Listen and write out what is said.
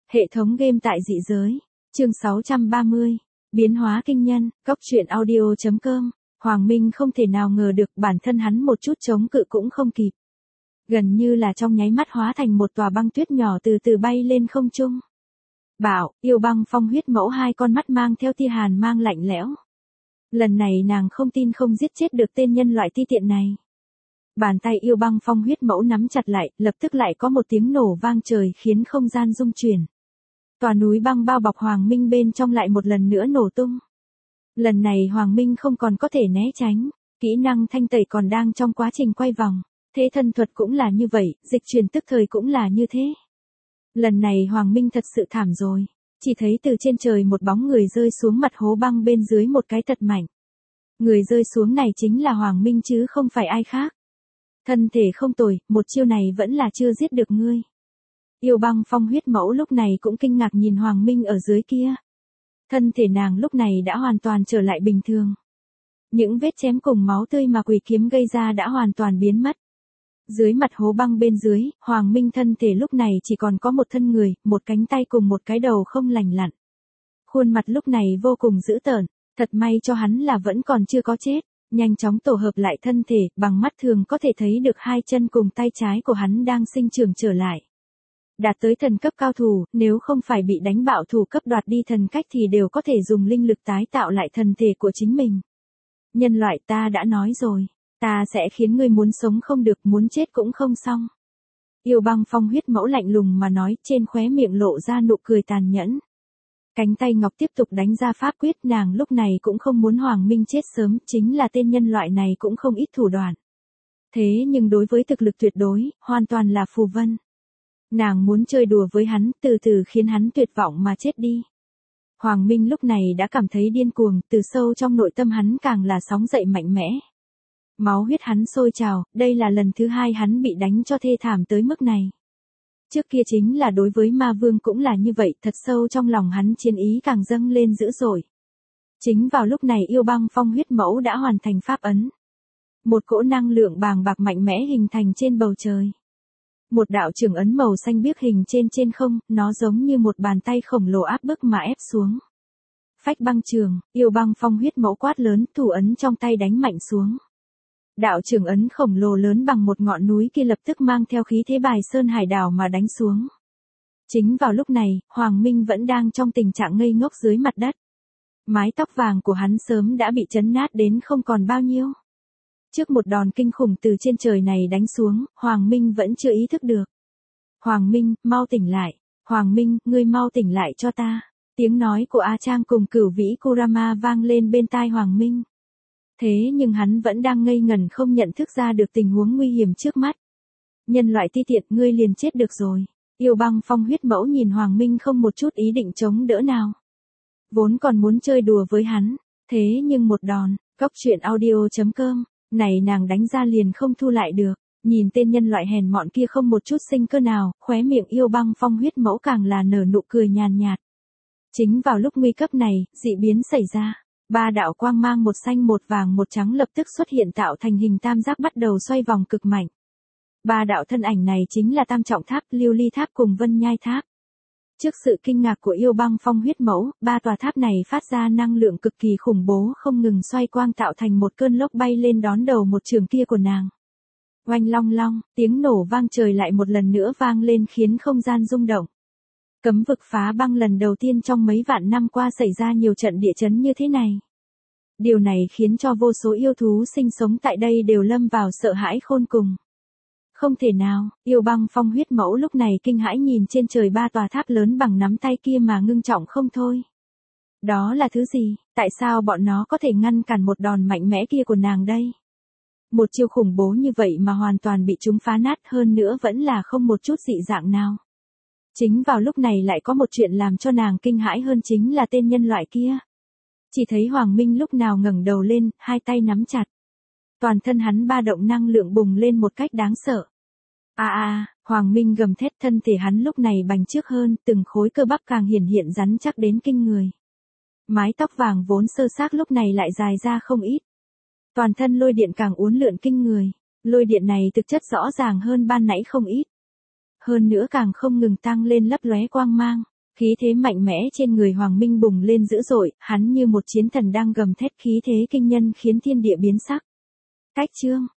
Hệ thống game tại dị giới. Chương 630. Biến hóa kinh nhân. Cóc truyện audio.com. Hoàng Minh không thể nào ngờ được bản thân hắn một chút chống cự cũng không kịp. Gần như là trong nháy mắt hóa thành một tòa băng tuyết nhỏ từ từ bay lên không trung. Bảo, yêu băng phong huyết mẫu hai con mắt mang theo tia hàn mang lạnh lẽo. Lần này nàng không tin không giết chết được tên nhân loại ti tiện này. Bàn tay yêu băng phong huyết mẫu nắm chặt lại, lập tức lại có một tiếng nổ vang trời khiến không gian rung chuyển. Tòa núi băng bao bọc Hoàng Minh bên trong lại một lần nữa nổ tung. Lần này Hoàng Minh không còn có thể né tránh, kỹ năng thanh tẩy còn đang trong quá trình quay vòng, thế thân thuật cũng là như vậy, dịch chuyển tức thời cũng là như thế. Lần này Hoàng Minh thật sự thảm rồi, chỉ thấy từ trên trời một bóng người rơi xuống mặt hố băng bên dưới một cái thật mạnh. Người rơi xuống này chính là Hoàng Minh chứ không phải ai khác. Thân thể không tồi, một chiêu này vẫn là chưa giết được ngươi. Yêu băng phong huyết mẫu lúc này cũng kinh ngạc nhìn Hoàng Minh ở dưới kia. Thân thể nàng lúc này đã hoàn toàn trở lại bình thường. Những vết chém cùng máu tươi mà quỷ kiếm gây ra đã hoàn toàn biến mất. Dưới mặt hố băng bên dưới, Hoàng Minh thân thể lúc này chỉ còn có một thân người, một cánh tay cùng một cái đầu không lành lặn. Khuôn mặt lúc này vô cùng dữ tợn, thật may cho hắn là vẫn còn chưa có chết. Nhanh chóng tổ hợp lại thân thể, bằng mắt thường có thể thấy được hai chân cùng tay trái của hắn đang sinh trưởng trở lại. Đạt tới thần cấp cao thủ, nếu không phải bị đánh bạo thủ cấp đoạt đi thần cách thì đều có thể dùng linh lực tái tạo lại thân thể của chính mình. Nhân loại, ta đã nói rồi, ta sẽ khiến ngươi muốn sống không được, muốn chết cũng không xong. Yêu băng phong huyết mẫu lạnh lùng mà nói, trên khóe miệng lộ ra nụ cười tàn nhẫn. Cánh tay ngọc tiếp tục đánh ra pháp quyết, nàng lúc này cũng không muốn Hoàng Minh chết sớm, chính là tên nhân loại này cũng không ít thủ đoạn. Thế nhưng đối với thực lực tuyệt đối, hoàn toàn là phù vân. Nàng muốn chơi đùa với hắn, từ từ khiến hắn tuyệt vọng mà chết đi. Hoàng Minh lúc này đã cảm thấy điên cuồng, từ sâu trong nội tâm hắn càng là sóng dậy mạnh mẽ. Máu huyết hắn sôi trào, đây là lần thứ hai hắn bị đánh cho thê thảm tới mức này. Trước kia chính là đối với ma vương cũng là như vậy, thật sâu trong lòng hắn chiến ý càng dâng lên dữ dội. Chính vào lúc này yêu băng phong huyết mẫu đã hoàn thành pháp ấn. Một cỗ năng lượng bàng bạc mạnh mẽ hình thành trên bầu trời. Một đạo trường ấn màu xanh biếc hình trên không, nó giống như một bàn tay khổng lồ áp bức mà ép xuống. Phách băng trường, yêu băng phong huyết mẫu quát lớn, thủ ấn trong tay đánh mạnh xuống. Đạo trường ấn khổng lồ lớn bằng một ngọn núi kia lập tức mang theo khí thế bài sơn hải đảo mà đánh xuống. Chính vào lúc này, Hoàng Minh vẫn đang trong tình trạng ngây ngốc dưới mặt đất. Mái tóc vàng của hắn sớm đã bị chấn nát đến không còn bao nhiêu. Trước một đòn kinh khủng từ trên trời này đánh xuống, Hoàng Minh vẫn chưa ý thức được. Hoàng Minh, mau tỉnh lại. Hoàng Minh, ngươi mau tỉnh lại cho ta. Tiếng nói của A Trang cùng Cửu Vĩ Kurama vang lên bên tai Hoàng Minh. Thế nhưng hắn vẫn đang ngây ngẩn không nhận thức ra được tình huống nguy hiểm trước mắt. Nhân loại ti tiện, ngươi liền chết được rồi. Yêu băng phong huyết mẫu nhìn Hoàng Minh không một chút ý định chống đỡ nào. Vốn còn muốn chơi đùa với hắn, thế nhưng một đòn, cóc truyện audio.com, này nàng đánh ra liền không thu lại được. Nhìn tên nhân loại hèn mọn kia không một chút sinh cơ nào, khóe miệng yêu băng phong huyết mẫu càng là nở nụ cười nhàn nhạt. Chính vào lúc nguy cấp này, dị biến xảy ra. Ba đạo quang mang một xanh một vàng một trắng lập tức xuất hiện tạo thành hình tam giác bắt đầu xoay vòng cực mạnh. Ba đạo thân ảnh này chính là Tam Trọng Tháp, Lưu Ly Tháp cùng Vân Nhai Tháp. Trước sự kinh ngạc của yêu băng phong huyết mẫu, ba tòa tháp này phát ra năng lượng cực kỳ khủng bố không ngừng xoay quang tạo thành một cơn lốc bay lên đón đầu một trường kia của nàng. Oanh long long, tiếng nổ vang trời lại một lần nữa vang lên khiến không gian rung động. Cấm vực phá băng lần đầu tiên trong mấy vạn năm qua xảy ra nhiều trận địa chấn như thế này. Điều này khiến cho vô số yêu thú sinh sống tại đây đều lâm vào sợ hãi khôn cùng. Không thể nào, yêu băng phong huyết mẫu lúc này kinh hãi nhìn trên trời ba tòa tháp lớn bằng nắm tay kia mà ngưng trọng không thôi. Đó là thứ gì, tại sao bọn nó có thể ngăn cản một đòn mạnh mẽ kia của nàng đây? Một chiêu khủng bố như vậy mà hoàn toàn bị chúng phá nát, hơn nữa vẫn là không một chút dị dạng nào. Chính vào lúc này lại có một chuyện làm cho nàng kinh hãi hơn chính là tên nhân loại kia. Chỉ thấy Hoàng Minh lúc nào ngẩng đầu lên, hai tay nắm chặt. Toàn thân hắn ba động năng lượng bùng lên một cách đáng sợ. Hoàng Minh gầm thét, thân thể hắn lúc này bành trướng hơn, từng khối cơ bắp càng hiển hiện rắn chắc đến kinh người. Mái tóc vàng vốn sơ xác lúc này lại dài ra không ít. Toàn thân lôi điện càng uốn lượn kinh người, lôi điện này thực chất rõ ràng hơn ban nãy không ít. Hơn nữa càng không ngừng tăng lên lấp lóe quang mang. Khí thế mạnh mẽ trên người Hoàng Minh bùng lên dữ dội, hắn như một chiến thần đang gầm thét khí thế kinh nhân khiến thiên địa biến sắc. Cách chương